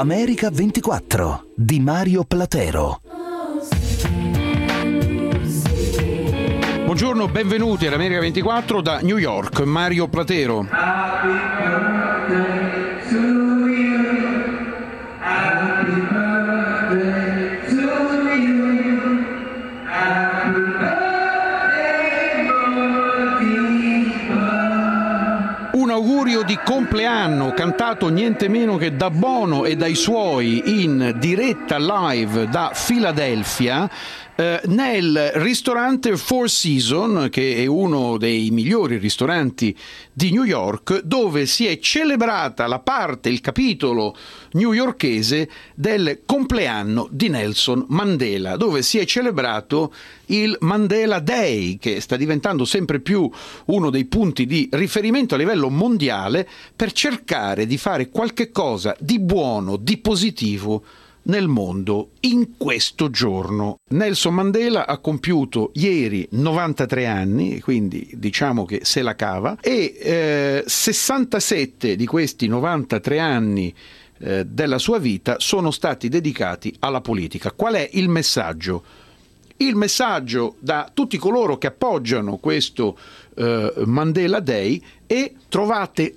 America 24 di Mario Platero. Buongiorno, benvenuti all'America 24 da New York, Mario Platero. Un augurio di compleanno cantato niente meno che da Bono e dai suoi in diretta live da Filadelfia nel ristorante Four Seasons, che è uno dei migliori ristoranti di New York, dove si è celebrata la parte, il capitolo newyorkese del compleanno di Nelson Mandela, dove si è celebrato il Mandela Day, che sta diventando sempre più uno dei punti di riferimento a livello mondiale per cercare di fare qualche cosa di buono, di positivo nel mondo in questo giorno. Nelson Mandela ha compiuto ieri 93 anni, quindi diciamo che se la cava, e 67 di questi 93 anni della sua vita sono stati dedicati alla politica. Qual è il messaggio? Il messaggio da tutti coloro che appoggiano questo Mandela Day è: trovate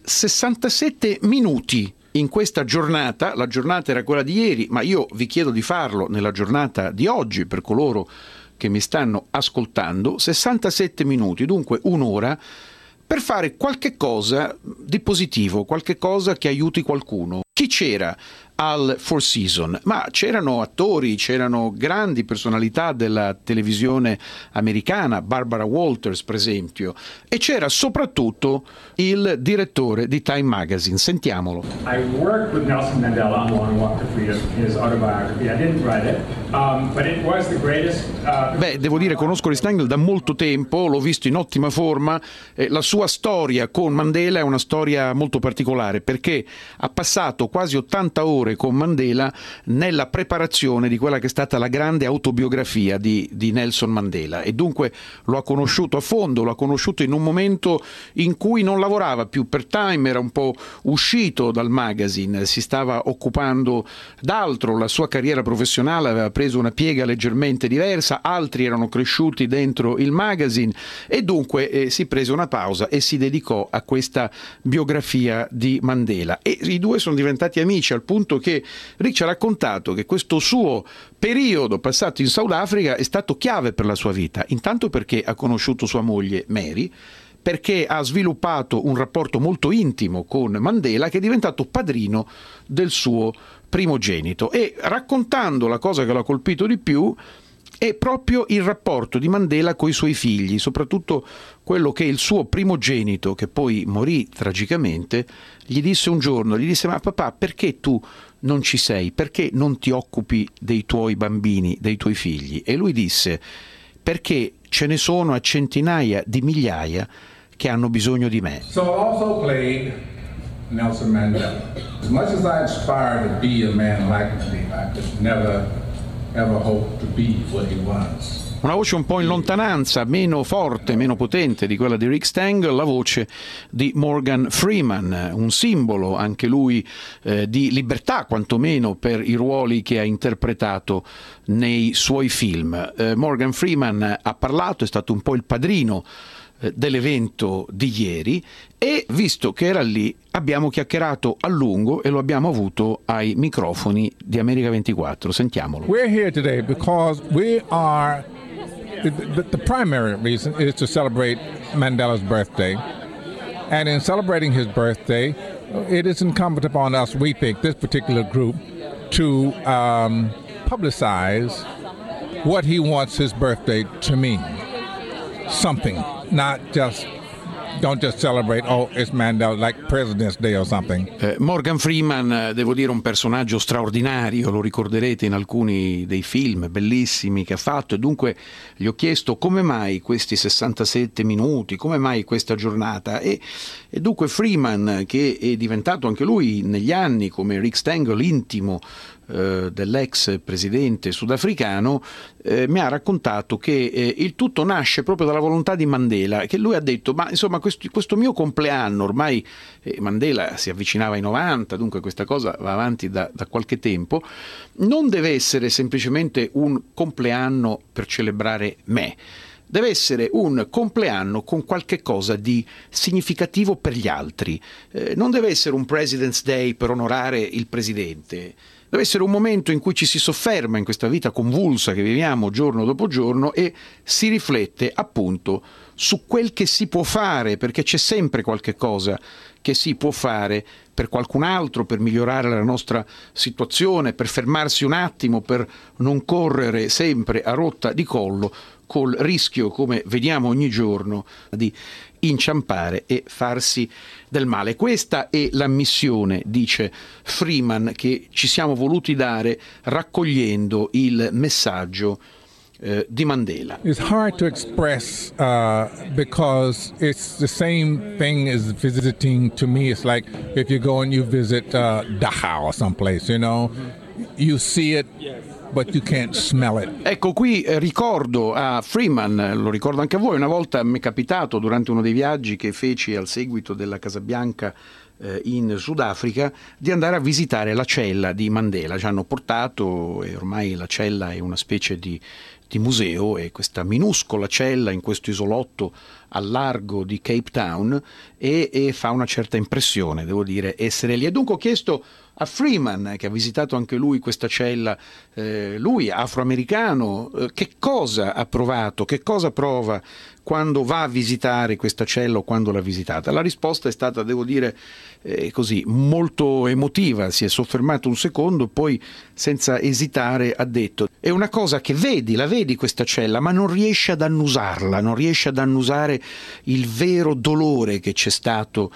67 minuti in questa giornata. La giornata era quella di ieri, ma io vi chiedo di farlo nella giornata di oggi per coloro che mi stanno ascoltando. 67 minuti, dunque un'ora, per fare qualche cosa di positivo, qualche cosa che aiuti qualcuno. Chi c'era al Four Seasons? Ma c'erano attori, c'erano grandi personalità della televisione americana, Barbara Walters per esempio, e c'era soprattutto il direttore di Time Magazine. Sentiamolo. I worked with Nelson Mandela on Long Walk to Freedom, his autobiography. I didn't write it, but it was the greatest. Devo dire, conosco Rick Stengel da molto tempo, l'ho visto in ottima forma. La sua storia con Mandela è una storia molto particolare, perché ha passato quasi 80 ore con Mandela nella preparazione di quella che è stata la grande autobiografia di Nelson Mandela, e dunque lo ha conosciuto a fondo, lo ha conosciuto in un momento in cui non lavorava più per Time, era un po' uscito dal magazine, si stava occupando d'altro, la sua carriera professionale aveva preso una piega leggermente diversa, altri erano cresciuti dentro il magazine, e dunque si prese una pausa e si dedicò a questa biografia di Mandela, e i due sono diventati amici, al punto che Rick ci ha raccontato che questo suo periodo passato in Sudafrica è stato chiave per la sua vita, intanto perché ha conosciuto sua moglie Mary, perché ha sviluppato un rapporto molto intimo con Mandela, che è diventato padrino del suo primogenito, e raccontando la cosa che l'ha colpito di più è proprio il rapporto di Mandela coi suoi figli, soprattutto quello che il suo primogenito, che poi morì tragicamente, gli disse un giorno, gli disse: ma papà, perché tu non ci sei? Perché non ti occupi dei tuoi bambini, dei tuoi figli? E lui disse: perché ce ne sono a centinaia di migliaia che hanno bisogno di me. So I also played Nelson Mandela. As much as I aspired to be a man like him, I could never ever hope to be what he was. Una voce un po' in lontananza, meno forte, meno potente di quella di Rick Stengel, la voce di Morgan Freeman, un simbolo anche lui di libertà, quantomeno per i ruoli che ha interpretato nei suoi film. Morgan Freeman ha parlato, è stato un po' il padrino dell'evento di ieri, e visto che era lì abbiamo chiacchierato a lungo e lo abbiamo avuto ai microfoni di America 24. Sentiamolo. We're here today because we are the primary reason is to celebrate Mandela's birthday, and in celebrating his birthday it is incumbent upon us, we think, this particular group, to publicize what he wants his birthday to mean. Something, not just, don't just celebrate, oh, it's Mandela, like President's Day or something. Morgan Freeman, devo dire, un personaggio straordinario, lo ricorderete in alcuni dei film bellissimi che ha fatto, e dunque gli ho chiesto come mai questi 67 minuti, come mai questa giornata, e dunque Freeman, che è diventato anche lui negli anni, come Rick Stengel, intimo dell'ex presidente sudafricano, mi ha raccontato che il tutto nasce proprio dalla volontà di Mandela, che lui ha detto: ma insomma questo mio compleanno, ormai Mandela si avvicinava ai 90, dunque questa cosa va avanti da qualche tempo, non deve essere semplicemente un compleanno per celebrare me. Deve essere un compleanno con qualche cosa di significativo per gli altri. Non deve essere un President's Day per onorare il presidente. Deve essere un momento in cui ci si sofferma in questa vita convulsa che viviamo giorno dopo giorno e si riflette appunto su quel che si può fare, perché c'è sempre qualche cosa che si può fare per qualcun altro, per migliorare la nostra situazione, per fermarsi un attimo, per non correre sempre a rotta di collo, col rischio, come vediamo ogni giorno, di inciampare e farsi del male. Questa è la missione, dice Freeman, che ci siamo voluti dare raccogliendo il messaggio di Mandela. It's hard to express because it's the same thing as visiting. To me, it's like if you go and you visit Dachau or someplace, you know, you see it, but you can't smell it. Ecco, qui ricordo a Freeman, lo ricordo anche a voi, una volta mi è capitato durante uno dei viaggi che feci al seguito della Casa Bianca in Sudafrica di andare a visitare la cella di Mandela. Ci hanno portato e ormai la cella è una specie di museo, e questa minuscola cella in questo isolotto al largo di Cape Town e fa una certa impressione, devo dire, essere lì. E dunque ho chiesto a Freeman, che ha visitato anche lui questa cella, lui afroamericano, che cosa ha provato, che cosa prova quando va a visitare questa cella o quando l'ha visitata. La risposta è stata, devo dire, così molto emotiva. Si è soffermato un secondo, poi senza esitare ha detto: è una cosa che la vedi questa cella, ma non riesci ad annusarla, non riesci ad annusare il vero dolore che c'è stato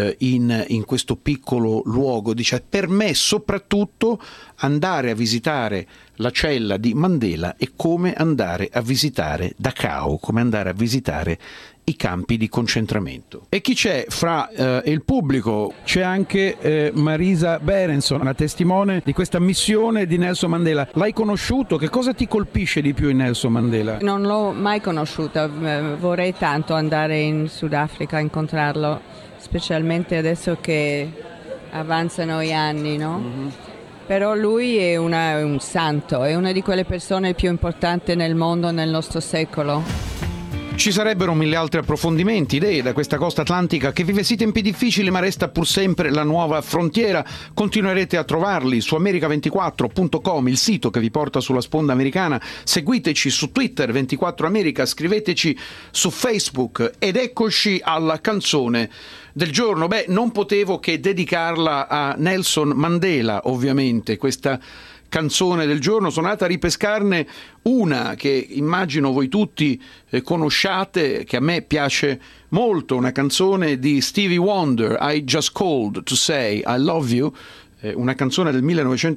in questo piccolo luogo. Dice: per me soprattutto andare a visitare la cella di Mandela è come andare a visitare Dachau, come andare a visitare i campi di concentramento. E chi c'è fra il pubblico? C'è anche Marisa Berenson, una testimone di questa missione di Nelson Mandela. L'hai conosciuto? Che cosa ti colpisce di più in Nelson Mandela? Non l'ho mai conosciuto, vorrei tanto andare in Sudafrica a incontrarlo, specialmente adesso che avanzano gli anni, no? Mm-hmm. Però lui è un santo, è una di quelle persone più importanti nel mondo nel nostro secolo. Ci sarebbero mille altri approfondimenti, idee da questa costa atlantica che vive sì tempi difficili ma resta pur sempre la nuova frontiera. Continuerete a trovarli su america24.com, il sito che vi porta sulla sponda americana. Seguiteci su Twitter 24America, scriveteci su Facebook ed eccoci alla canzone del giorno. Non potevo che dedicarla a Nelson Mandela, ovviamente, questa canzone del giorno. Sono andata a ripescarne una che immagino voi tutti conosciate, che a me piace molto, una canzone di Stevie Wonder, I Just Called to Say I Love You, una canzone del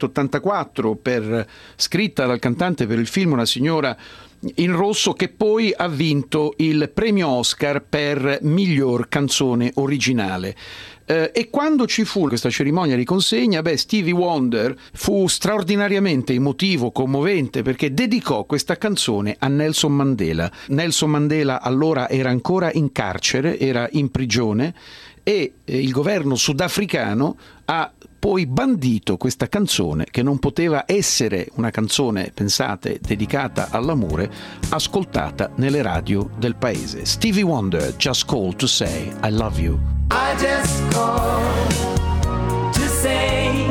1984 scritta dal cantante per il film Una signora in rosso, che poi ha vinto il premio Oscar per miglior canzone originale. E quando ci fu questa cerimonia di consegna, Stevie Wonder fu straordinariamente emotivo, commovente, perché dedicò questa canzone a Nelson Mandela. Nelson Mandela allora era ancora in carcere, era in prigione, e il governo sudafricano ha poi bandito questa canzone, che non poteva essere una canzone, pensate, dedicata all'amore, ascoltata nelle radio del paese. Stevie Wonder, Just Called to Say I Love You. I just called to say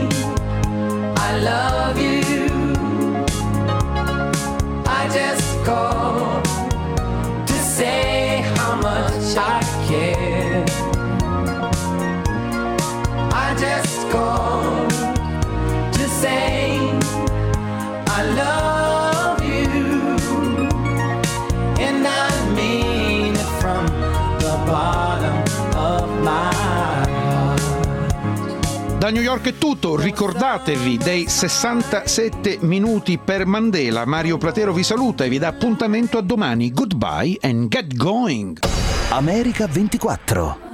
I love you. I just called to say how much I care. I just called to say I love you, and I mean it from the bottom of my heart. Da New York è tutto, ricordatevi dei 67 minuti per Mandela. Mario Platero vi saluta e vi dà appuntamento a domani. Goodbye and get going. America 24.